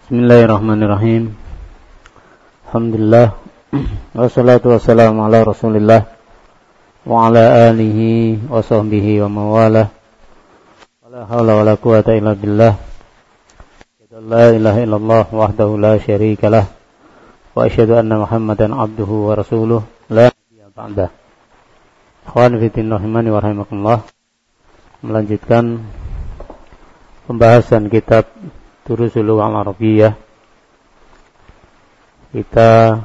Bismillahirrahmanirrahim. Alhamdulillah. Wassalatu wassalamu ala Rasulillah wa ala alihi wa sahbihi wa mawalah. Wala hawla wala quwata illa billah. La ilaha illallah wahdahu la syarikalah. Wa asyhadu anna Muhammadan abduhu wa rasuluh la nabiyya ba'dah. Ikhwan fillah rahimani wa rahimakumullah. Melanjutkan pembahasan kitab Durusul Lughah Al-Arabiyyah. Kita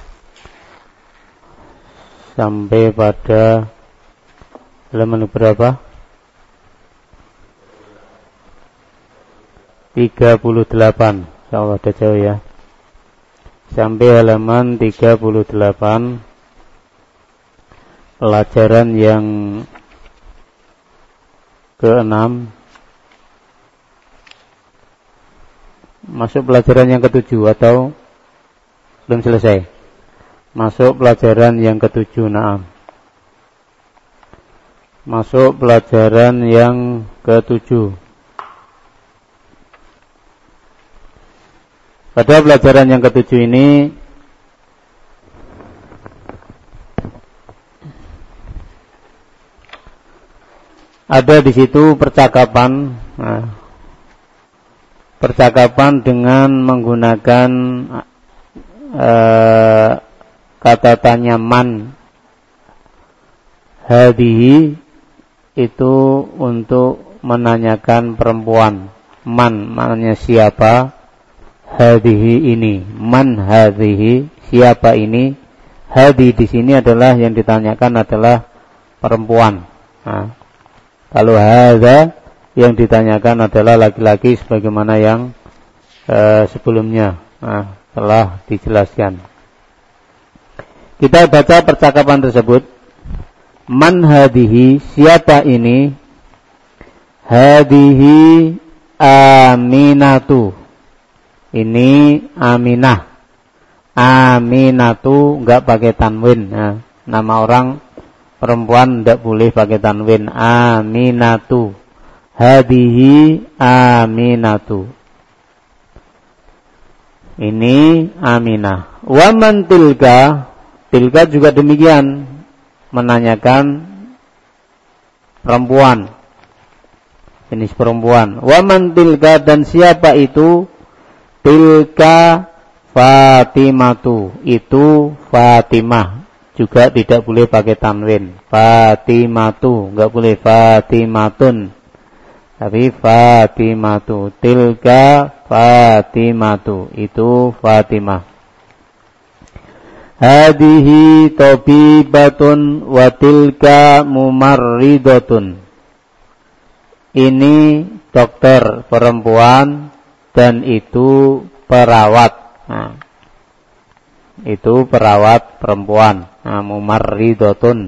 sampai pada halaman berapa? 38. Insyaallah ada jauh ya. Sampai halaman 38. Pelajaran yang ke-6. Masuk pelajaran yang ke-7 atau belum selesai? Masuk pelajaran yang ke-7, na'am. Masuk pelajaran yang ke-7. Pada pelajaran yang ke-7 ini ada di situ percakapan. Percakapan dengan menggunakan kata tanya man. Hadihi itu untuk menanyakan perempuan. Man maknanya siapa? Hadihi ini. Man hadihi, siapa ini? Hadi di sini adalah yang ditanyakan adalah perempuan. Nah, kalau hadza yang ditanyakan adalah laki-laki sebagaimana yang sebelumnya telah dijelaskan. Kita baca percakapan tersebut. Man hadihi, siapa ini? Hadihi Aminatu. Ini Aminah. Aminatu enggak pakai tanwin. Nama orang perempuan enggak boleh pakai tanwin. Aminatu. Hadihi Aminatu. Ini Aminah. Wa man tilka. Tilka juga demikian, menanyakan perempuan, jenis perempuan. Wa man tilka, dan siapa itu? Tilka Fatimatu. Itu Fatimah. Juga tidak boleh pakai tanwin. Fatimatu, enggak boleh Fatimatun. Tapi Fatimatu. Tilka Fatimatu. Itu Fatimah. Hadihi tabibatun wa tilka mumarridatun. Ini dokter perempuan dan itu perawat. Nah, itu perawat perempuan. Mumarridatun.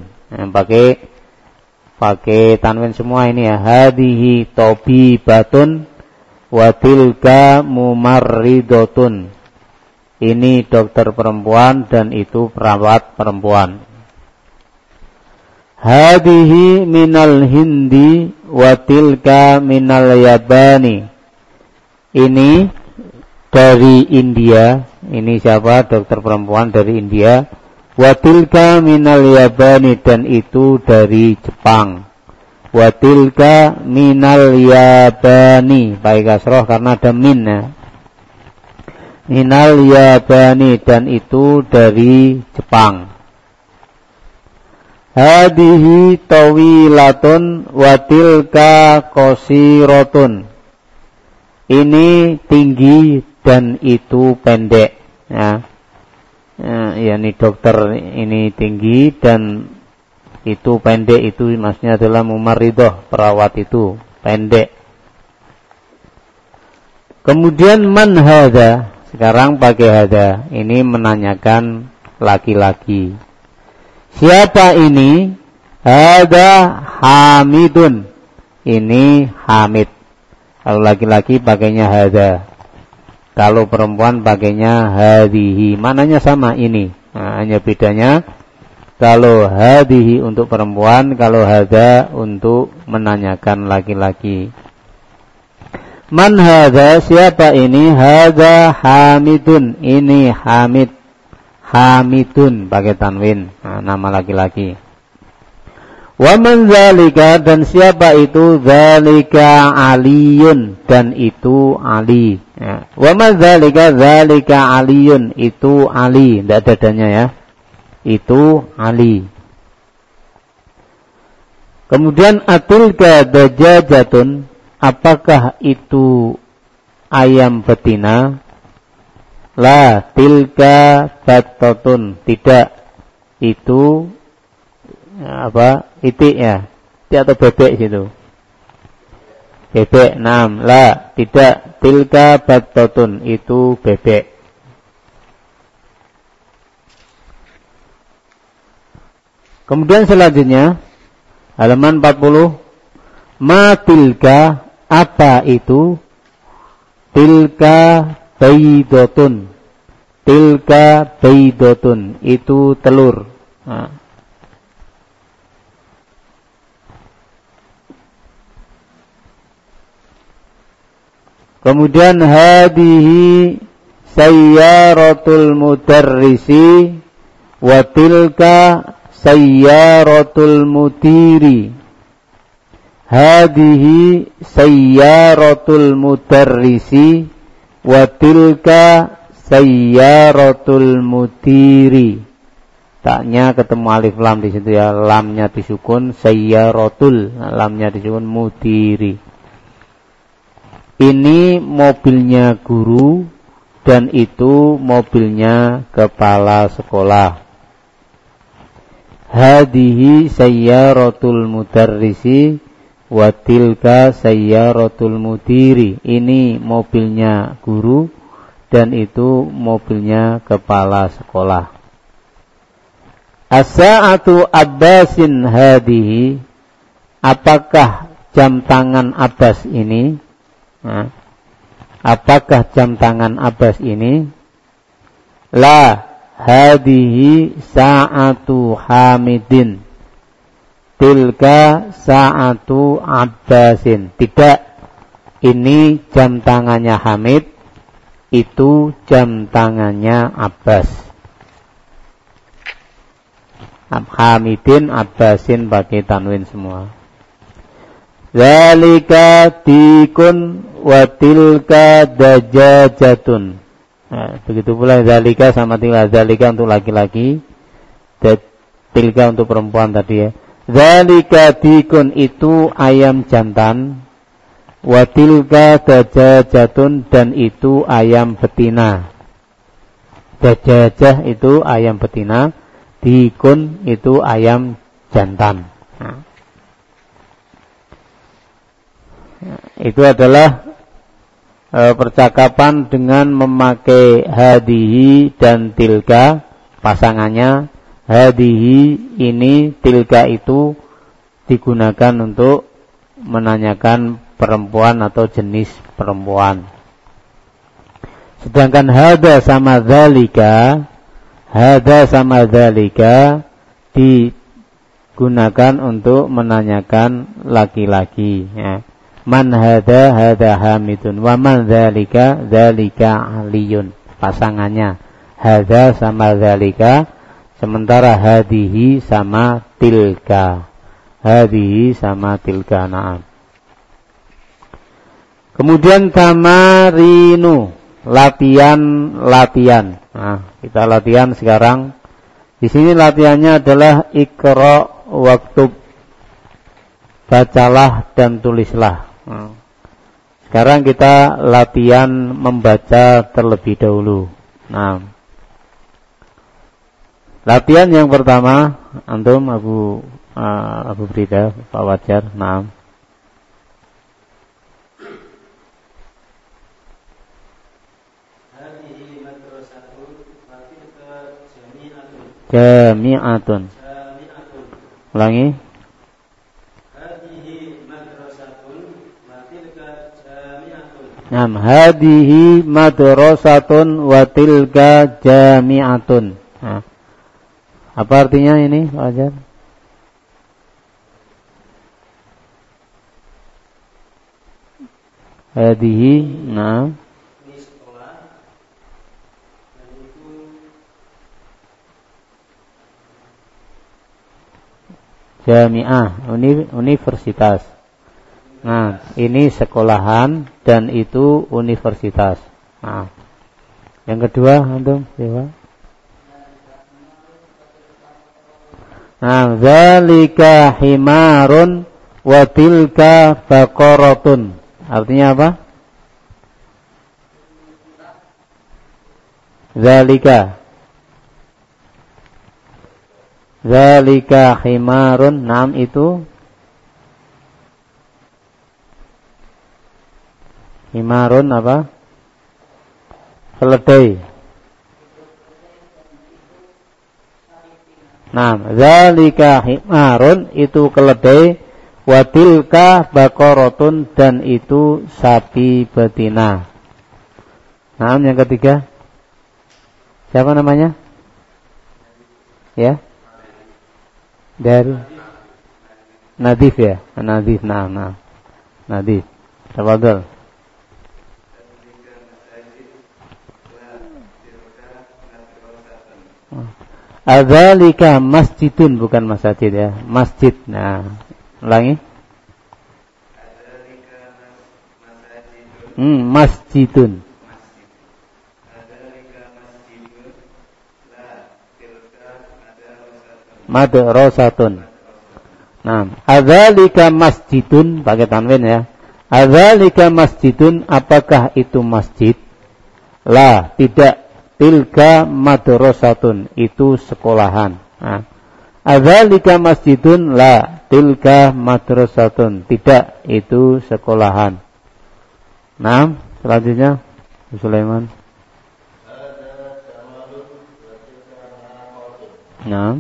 Pakai tanwin semua ini ya. Hadihi tabibatun wa tilka mumarridatun. Ini dokter perempuan dan itu perawat perempuan. Hadihi minal Hindi wa tilka minal Yabani. Ini dari India. Ini siapa? Dokter perempuan dari India. Wa tilka minal Yabani, dan itu dari Jepang. Wa tilka minal Yabani, pakai kasroh karena ada min ya. Minal Yabani, dan itu dari Jepang. Hadihi tawilatun wa tilka qasiratun. Ini tinggi dan itu pendek ya. Ini dokter ini tinggi dan itu pendek, itu maksudnya adalah mumarridah, perawat itu pendek. Kemudian man hadza, sekarang pakai hadza, ini menanyakan laki-laki. Siapa ini? Hadza Hamidun. Ini Hamid. Kalau laki-laki pakainya hadza. Kalau perempuan pakainya hadihi. Mananya sama ini. Nah, hanya bedanya kalau hadihi untuk perempuan, kalau hadza untuk menanyakan laki-laki. Man hadza, siapa ini? Hadza Hamidun, ini Hamid. Hamidun pakai tanwin, nama laki-laki. Wa man zalika, dan siapa itu? Zalika Aliyun, dan itu Ali. Ya. Wa man zalika, zalika Aliyun, itu Ali, tidak dadanya ya. Itu Ali. Kemudian atilka dajajatun, apakah itu ayam betina? La tilka battotun, tidak, itu apa? Itik ya, itik atau bebek situ. Bebek, nam, la, tidak, tilka battotun, itu bebek. Kemudian selanjutnya halaman 40. Ma tilka, apa itu? Tilka baydotun, tilka baydotun, itu telur. Kemudian hadihi sayyaratul mudarrisi wa tilka sayyaratul mudiri. Hadihi sayyaratul mudarrisi wa tilka sayyaratul mudiri. Taknya ketemu alif lam di situ ya, lamnya disukun, sayyaratul, lamnya disukun, mudiri. Ini mobilnya guru dan itu mobilnya kepala sekolah. Hadihi sayyaratul mudarrisi wa tilka sayyaratul mudiri. Ini mobilnya guru dan itu mobilnya kepala sekolah. As-sa'atu Abbasin hadihi, apakah jam tangan Abbas ini? Apakah jam tangan Abbas ini? La hadihi sa'atu Hamidin, tilka sa'atu Abbasin. Tidak, ini jam tangannya Hamid, itu jam tangannya Abbas. Hamidin, Abbasin pakai tanwin semua. Zalika dikun wa tilka dajajatun. Begitu pula zalika sama tilka. Zalika untuk laki-laki, tilka untuk perempuan tadi ya. Zalika dikun, itu ayam jantan, wa tilka dajajatun, dan itu ayam betina. Dajajah itu ayam betina, dikun itu ayam jantan. Itu adalah percakapan dengan memakai hadihi dan tilka pasangannya. Hadihi ini, tilka itu digunakan untuk menanyakan perempuan atau jenis perempuan. Sedangkan hada sama dzalika, hada sama dzalika digunakan untuk menanyakan laki-laki ya. Man hada, hada Hamidun, wa man dzalika, dzalika Aliyun, pasangannya. Hada sama dzalika, sementara hadihi sama tilka. Hadihi sama tilka, na'am. Kemudian tamarinu, latihan. Nah, kita latihan sekarang. Di sini latihannya adalah iqra waktub, bacalah dan tulislah. Sekarang kita latihan membaca terlebih dahulu. Nah, latihan yang pertama, antum Abu Brida, Pak Wajar. Nah, jami'atun. Ulangi. Nam hadihi madrasatun wa tilka jami'atun. Nah, apa artinya ini, Pak Wajar? Hadihi, nah. Ini sekolah. Dan itu Jami'ah, universitas. Nah, ini sekolahan dan itu universitas. Nah. Yang kedua, antum, siapa? Nah, zalika himarun wa tilka baqaratun. Artinya apa? Zalika himarun, nam itu himarun apa? Keledai. Nah, zalika himarun itu keledai, watilka baqaratun dan itu sapi betina. Nah, yang ketiga. Siapa namanya? Ya? Dari Nadif ya? Nadif, nah. Nadif. Tafadhol. Adzalika masjidun, bukan masjid ya, masjid. Nah, ulangi. Masjidun. Madrasatun. Nah, adzalika masjidun pakai tanwin ya. Adzalika masjidun, apakah itu masjid? La, tidak. Tilka madrasatun, itu sekolahan. Nah, adzalika masjidun, la, tilka madrasatun, tidak, itu sekolahan. Nah, selanjutnya Sulaiman. Nah,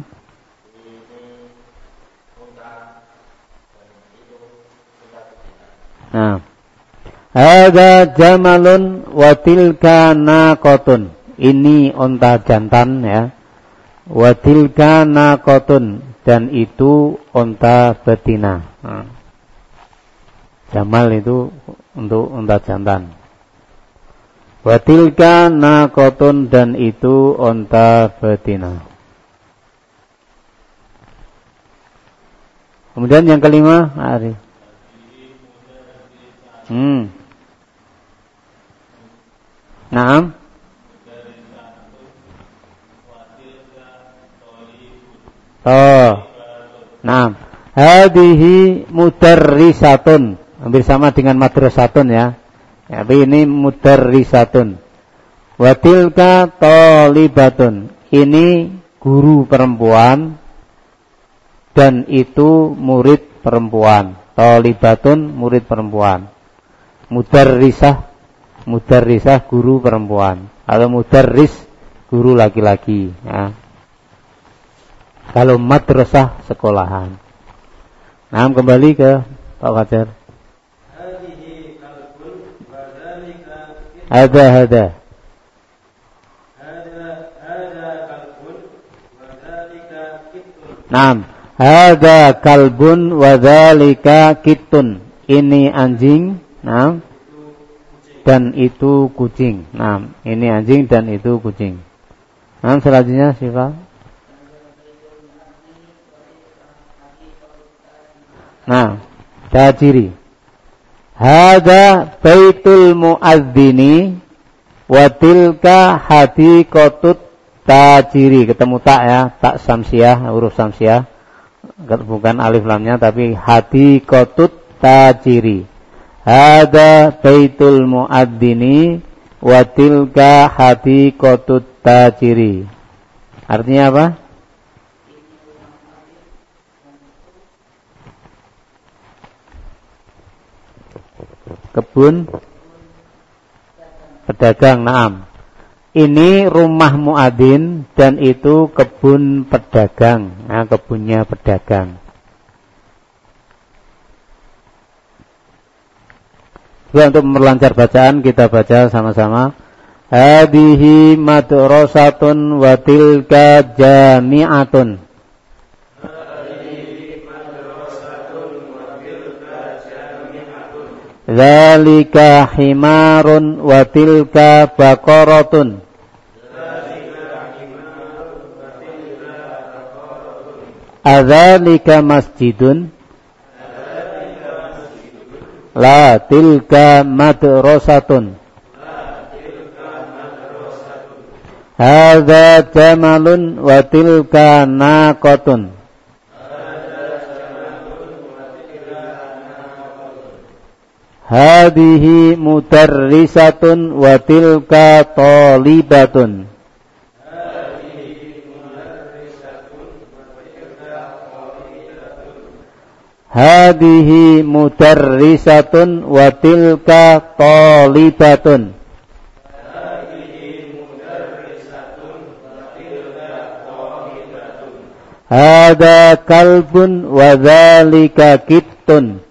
ada jamalun wa tilka naqatun. Ini onta jantan ya. Wa tilka naqatun, dan itu onta betina. Nah. Jamal itu untuk onta jantan. Wa tilka naqatun, dan itu onta betina. Kemudian yang kelima, Arif. Naam. Naam. Hadihi mudarrisatun. Hampir sama dengan madrasatun ya. Tapi ini mudarrisatun. Wa tilka thalibatun. Ini guru perempuan dan itu murid perempuan. Thalibatun, murid perempuan. Mudarrisah guru perempuan. Atau mudarris guru laki-laki ya. Kalau madrasah sekolahan. Nah, kembali ke Pak Fajar. Ada. Naam, hada kalbun wa dzalika kittun. Ini anjing, naam, dan itu kucing. Naam, ini anjing dan itu kucing. Naam, selanjutnya Syifa. Nah, tajiri. Hada baitul muadzini wa tilka hadiqatut tajiri. Ketemu tak ya, tak samsiah, huruf samsiah. Bukan alif lamnya tapi hadiqatut tajiri. Hada baitul muadzini wa tilka hadiqatut tajiri. Artinya apa? Kebun pedagang, naam. Ini rumah muadzin dan itu kebun pedagang. Nah, kebunnya pedagang. Juga untuk memperlancar bacaan kita baca sama-sama. Hadihi madrasatun wa tilka jami'atun. Dzalika himarun wa tilka baqaratun. Adzalika masjidun. La tilka madrasatun. Hadza jamalun wa tilka naqatun. Hadhihi mudarrisatun wa tilka talibatun. Hadhihi mudarrisatun wa tilka talibatun. Hada kalbun wa dzalika kittun.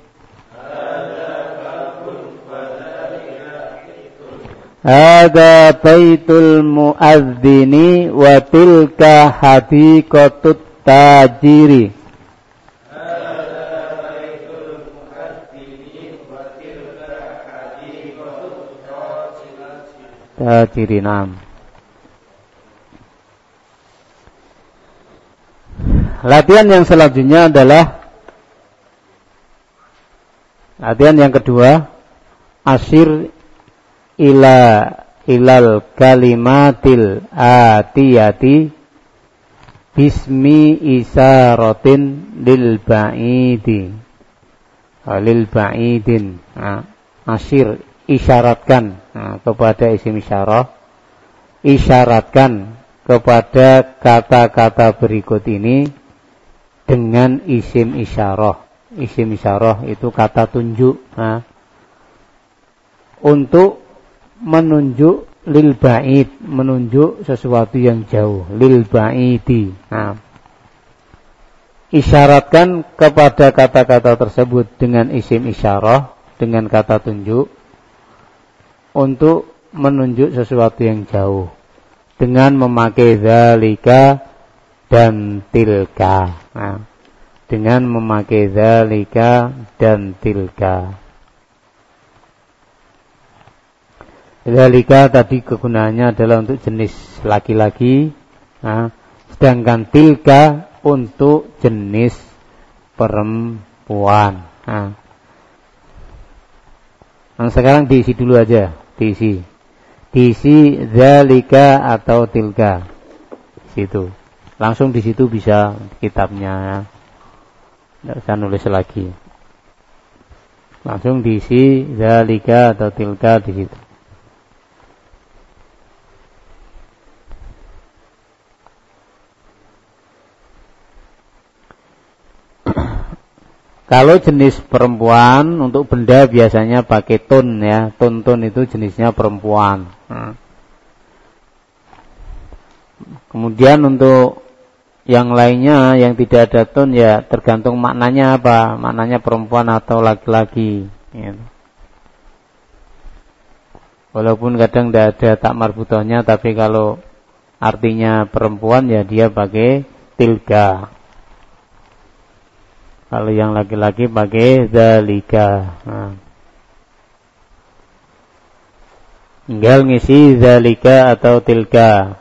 Hada baitul muadzini wa tilka hadiqatut tajiri. Tajiri, naam. Latihan yang selanjutnya adalah latihan yang kedua, asyir ilal kalimatil atiyati bismi isaratin lil ba'idi lil ba'idin. Asyir, isyaratkan kepada isim isyarah, isyaratkan kepada kata-kata berikut ini dengan isim isyarah. Isim isyarah itu kata tunjuk untuk menunjuk lil ba'id, menunjuk sesuatu yang jauh, lil ba'idi. Isyaratkan kepada kata-kata tersebut dengan isim isyarah, dengan kata tunjuk untuk menunjuk sesuatu yang jauh dengan memakai dzalika dan tilka. Dengan memakai dzalika dan tilka. Dzalika tadi kegunaannya adalah untuk jenis laki-laki, sedangkan tilka untuk jenis perempuan. Nah, sekarang diisi dulu aja, diisi dzalika atau tilka. Situ. Langsung di situ bisa kitabnya. Tidak usah nulis lagi. Langsung diisi dzalika atau tilka di situ. Kalau jenis perempuan untuk benda biasanya pakai tun ya. Tun itu jenisnya perempuan. Kemudian untuk yang lainnya yang tidak ada tun ya tergantung maknanya apa. Maknanya perempuan atau laki-laki. Ya. Walaupun kadang tidak ada tak marbutohnya, tapi kalau artinya perempuan ya dia pakai tilka. Kalau yang laki-laki pakai dzalika. Tinggal ngisi dzalika atau tilka.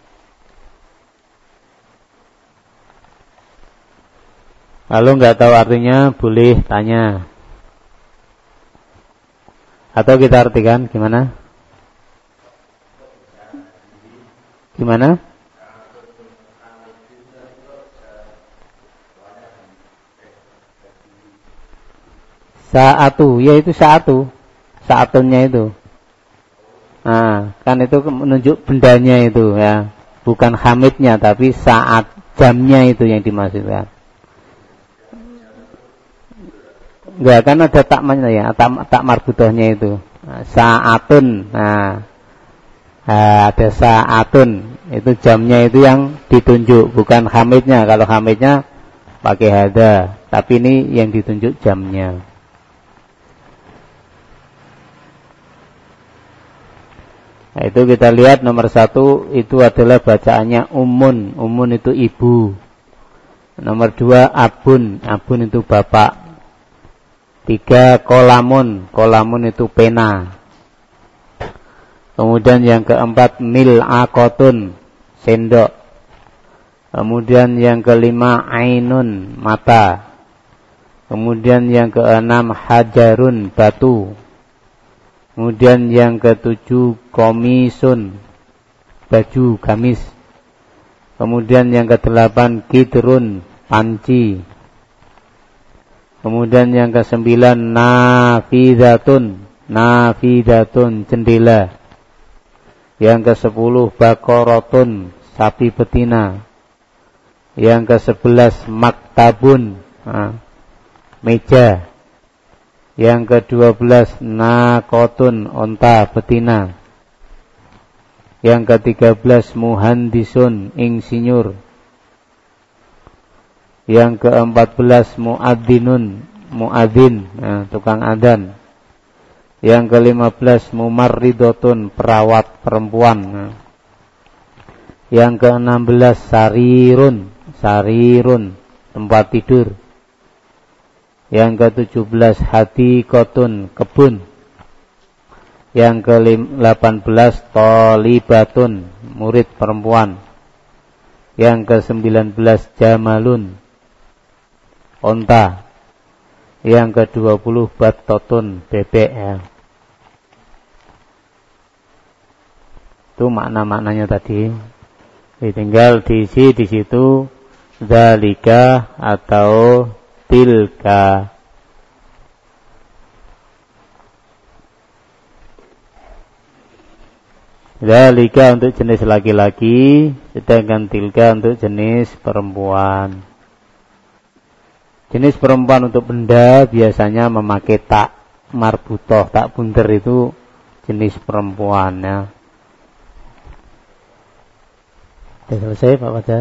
Kalau nggak tahu artinya boleh tanya. Atau kita artikan gimana? Gimana? Saatu, yaitu saatu. Saatunnya itu. Kan itu menunjuk bendanya itu ya. Bukan hamidnya tapi saat, jamnya itu yang dimaksudkan. Enggak, kan ada takmanya ya, tak marbutohnya itu. Saatun. Ada saatun. Itu jamnya itu yang ditunjuk, bukan hamidnya. Kalau hamidnya pakai hada, tapi ini yang ditunjuk jamnya. Nah, itu kita lihat nomor 1 itu adalah bacaannya umun. Umun itu ibu. Nomor 2 abun. Abun itu bapak. 3 kolamun. Kolamun itu pena. Kemudian yang keempat mil'aqatun, sendok. Kemudian yang kelima ainun, mata. Kemudian yang keenam hajarun, batu. Kemudian yang ketujuh komisun, baju, gamis. Kemudian yang kedelapan kidrun, panci. Kemudian yang kesembilan nafidatun, jendela. Yang ke-10 bakorotun, sapi betina. Yang ke-11 maktabun, meja. Yang ke-12 nakotun, onta betina. Yang ke-13 muhandisun, insinyur. Yang ke-14 muadzin, tukang adzan. Yang ke-15 mumarridotun, perawat perempuan. Yang ke-16 sarirun, tempat tidur. Yang ke-17 hadiqotun, kebun. Yang ke-18 tolibatun, murid perempuan. Yang ke-19 jamalun, onta. Yang ke-20 batotun, bebek ya. Itu makna-maknanya tadi. Tinggal diisi di situ zalika atau tilka. Zalika untuk jenis laki-laki, sedangkan tilka untuk jenis perempuan. Jenis perempuan untuk benda biasanya memakai tak marbutoh, tak bunder itu jenis perempuan ya. Sudah selesai Pak Fajar?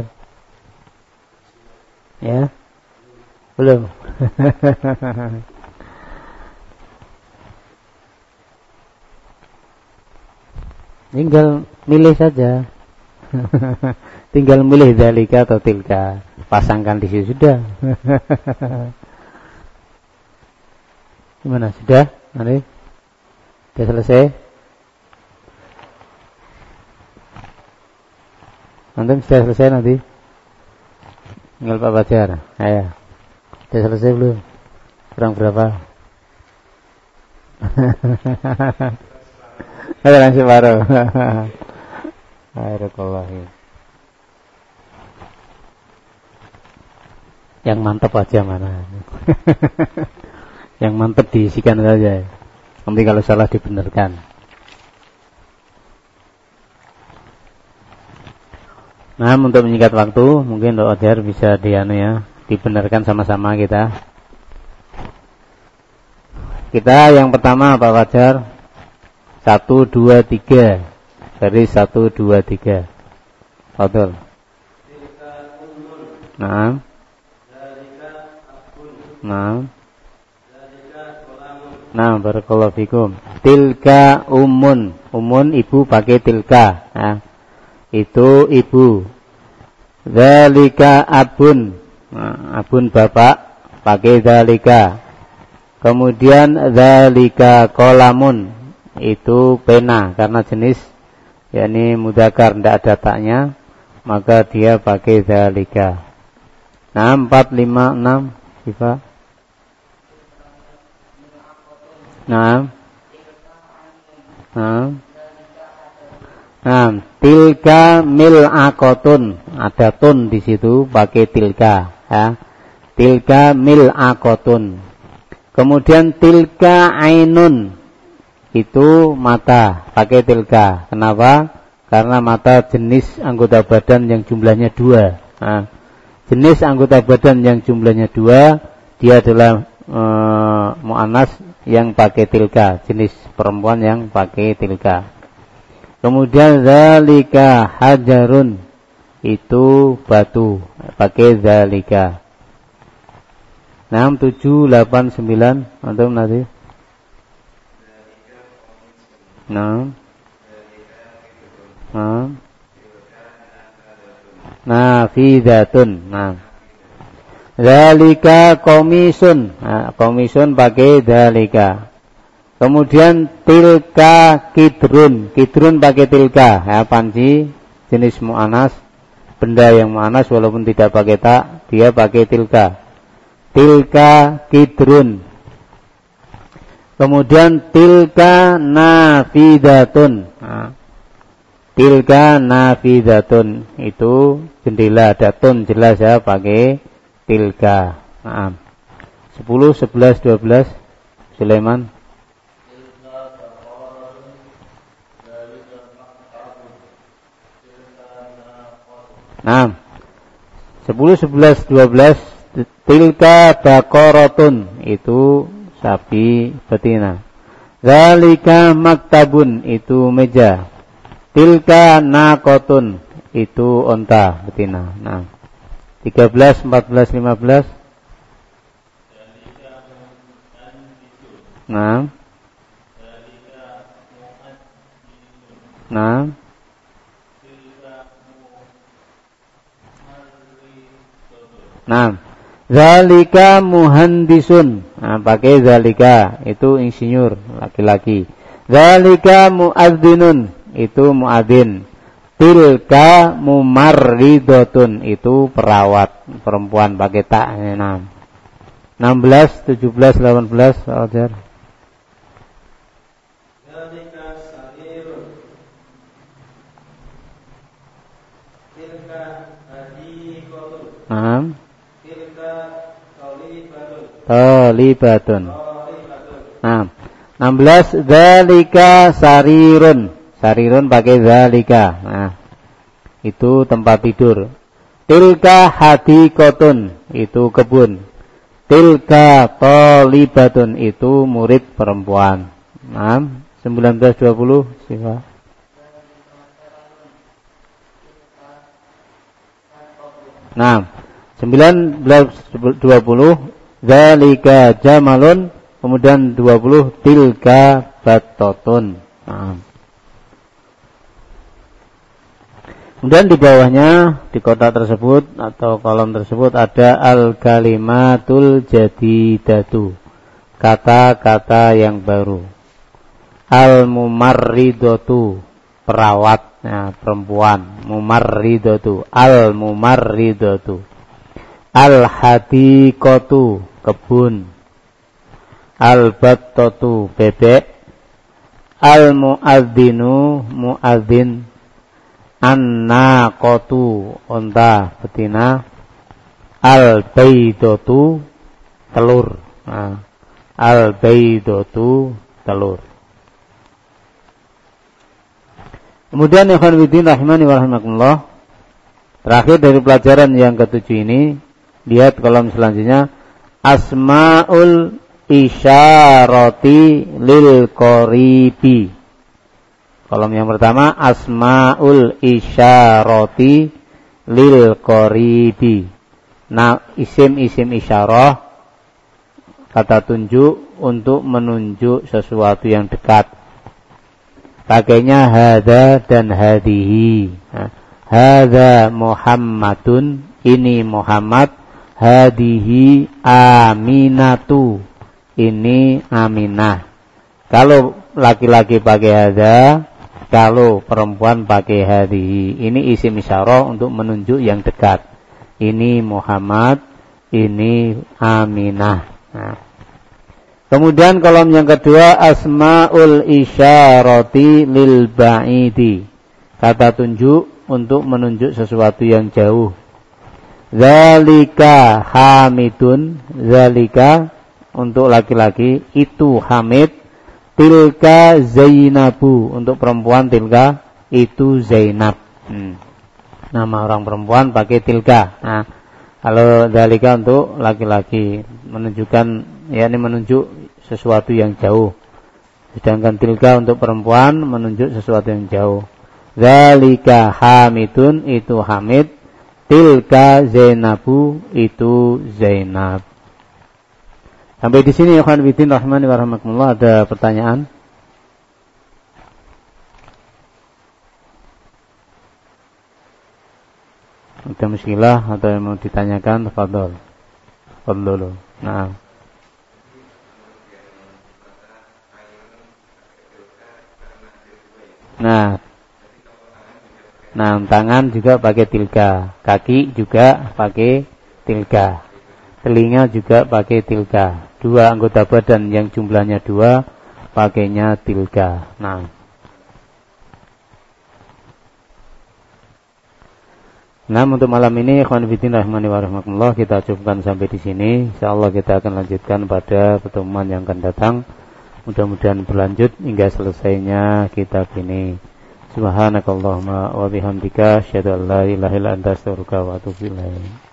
Ya? Belum? Tinggal milih saja. Tinggal milih zalika atau tilka. Pasangkan di situ sudah. Gimana? Sudah? Nanti? Sudah selesai? Nanti sudah selesai nanti? Tinggal Pak Fajar. Ayo. Sudah selesai belum? Kurang berapa? Kurang separuh. Barakallahu. Yang mantap aja mana? Yang mantap diisikan saja. Nanti kalau salah dibenarkan. Nah, untuk menyingkat waktu, mungkin Dok Odher bisa dibenarkan sama-sama kita. Kita yang pertama Pak Fajar 1, 2, 3. Dari 1, 2, 3. Betul. Nah. Nah, barakallahu fikum. Tilka umun ibu pakai tilka. Nah, itu ibu. Zalika abun. Nah, abun bapak pakai zalika. Kemudian zalika kolamun, itu pena karena jenis yakni mudzakkar tidak ada taknya, maka dia pakai zalika. Nah, 4, 5, 6 sifat. Nah, tilka mil'aqatun, ada tun di situ, pakai tilka ya. Tilka mil'aqatun. Kemudian tilka ainun, itu mata, pakai tilka. Kenapa? Karena mata jenis anggota badan yang jumlahnya 2. Nah, jenis anggota badan yang jumlahnya 2, dia adalah mu'annas yang pakai tilka, jenis perempuan yang pakai tilka. Kemudian zalika hajarun, itu batu, pakai zalika. 6, 7, 8, 9 antum nanti. 6. Nafidatun. Nah, Zalika komisun. Nah, komisun pakai zalika. Kemudian tilka kidrun. Kidrun pakai tilka. Ya, panci jenis mu'anas. Benda yang mu'anas walaupun tidak pakai tak, dia pakai tilka. Tilka kidrun. Kemudian tilka nafidatun. Nah, tilka nafidatun itu jendela, datun jelas ya pakai tilka. Nah, 10, 11, 12 Sulaiman. Nah, 10, 11, 12 tilka baqaratun itu sapi betina. Zalika maktabun itu meja. Tilka naqatun itu onta betina. Nah, 13, 14, 15. Nah. Nah. Nah, zalika muhandisun. Nah, pakai zalika itu insinyur laki-laki. Zalika muadzzinun itu muadzin. Tilka mumarridotun itu perawat perempuan pakai ta. 16, 17, 18 Ajar. Zalika sarirun. Tilka hadiqatun. Nah. Talibatun. Nah, 16 zalika sarirun. Sarirun pakai zalika. Nah, itu tempat tidur. Tilka hadiqatun itu kebun. Tilka talibatun itu murid perempuan. Nah, 19 20 Siva. Nah, 19 20 zalika jamalun, kemudian 20 tilka battotun. Nah. Kemudian di bawahnya di kotak tersebut atau kolom tersebut ada al-kalimatul jadidatu, kata-kata yang baru. Al-mumarridatu, perawat, nah, perempuan. Mumarridatu, al-mumarridatu. Al-hadiqatu, kebun. Al-battatu, bebek. Al-muadzinu, muadzin. An-naqatu, unta betina. Al-baidatu, telur. Nah, al-baidatu, telur. Kemudian ikhwan fillah rahimani wa rahimakumullah, terakhir dari pelajaran yang ketujuh ini, lihat kolom selanjutnya, asmaul isyarati lil qaribi. Kolom yang pertama, asmaul isyarati lil qaribi. Nah, isim-isim isyarah, kata tunjuk untuk menunjuk sesuatu yang dekat. Pakainya hadza dan hadihi. Hadza Muhammadun, ini Muhammad. Hadihi Aminatu, ini Aminah. Kalau laki-laki pakai hadza, kalau perempuan pakai hadihi. Ini isim isyarah untuk menunjuk yang dekat. Ini Muhammad, ini Aminah. Nah. Kemudian kolom yang kedua, asmaul isyarati lil ba'idi, kata tunjuk untuk menunjuk sesuatu yang jauh. Zalika hamidun, zalika untuk laki-laki itu Hamid. Tilka Zainabu, untuk perempuan tilka itu Zainab. Nama orang perempuan pakai tilka. Nah, kalau zalika untuk laki-laki, menunjukkan, yakni menunjuk sesuatu yang jauh. Sedangkan tilka untuk perempuan menunjuk sesuatu yang jauh. Zalika Hamidun, itu Hamid. Tilka Zainabu, itu Zainab. Sampai di sini ya ikhwan fillah rahimani wa rahimakumullah, ada pertanyaan? Ada muskilah atau yang mau ditanyakan? Tafadhol. Fadlulu. Nah. Nah, tangan juga pakai tilka, kaki juga pakai tilka, telinga juga pakai tilka. Dua anggota badan yang jumlahnya 2 pakainya tilka. Nah, untuk malam ini ikhwan fillah rahimani wa rahimakumullah kita cukupkan sampai di sini. Insyaallah kita akan lanjutkan pada pertemuan yang akan datang. Mudah-mudahan berlanjut hingga selesainya kitab ini. Subhanakallahumma wa bihamdika asyhadu an la ilaha illa anta astaghfiruka wa atubu ilaik.